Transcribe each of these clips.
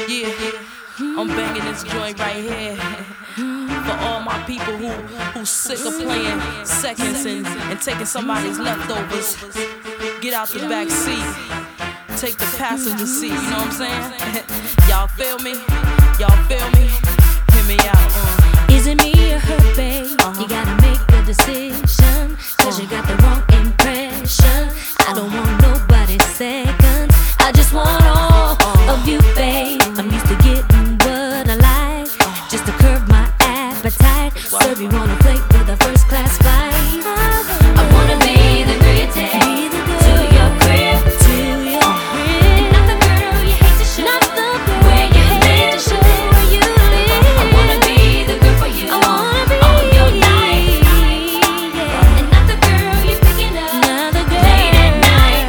Yeah, I'm banging this joint right here for all my people who sick of playing seconds and taking somebody's leftovers. Get out the back seat, take the passenger seat. You know what I'm saying? Y'all feel me? Y'all feel me? Hear me out. Is it me or her, babe? You gotta make a decision, cause you got the wrong impression. I don't want nobody's seconds, I just want all of you, babe. I'm used to getting what I like, just to curb my appetite. Serve you on a plate with a first class flight. I wanna be the girl you take to your crib, and not the girl you hate to show, where you live, where you live. I wanna be the girl for you on your night, and not the girl you picking up late at night.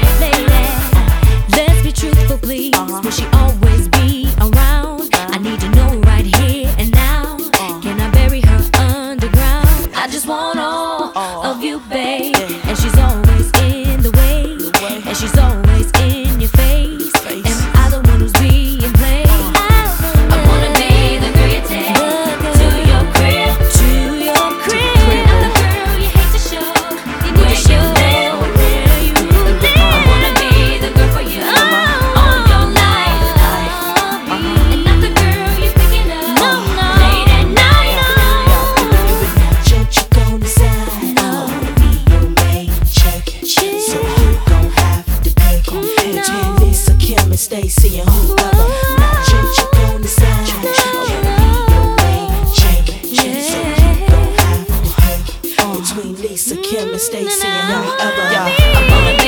Let's be truthful, please. Will she always be around? I need to know right here and now. Can I bury her underground? I just want all of you, babe. And she's always in the way, and she's always in your face. Am I the one who's being played? I wanna be the girl you take to your crib, and not the girl you hate to show, where you live. I wanna be the girl for you on your night, and not the girl you picking up late at night. Judge, you gon' decide. I'll be your main check. So who gon' have to pay? Between Lisa, Kim, and Stacy, and whoever. Now, judge, you gon' decide. I wanna be your main check. So who gon' have to pay? Between Lisa, Kim, and Stacy, and whoever. I'm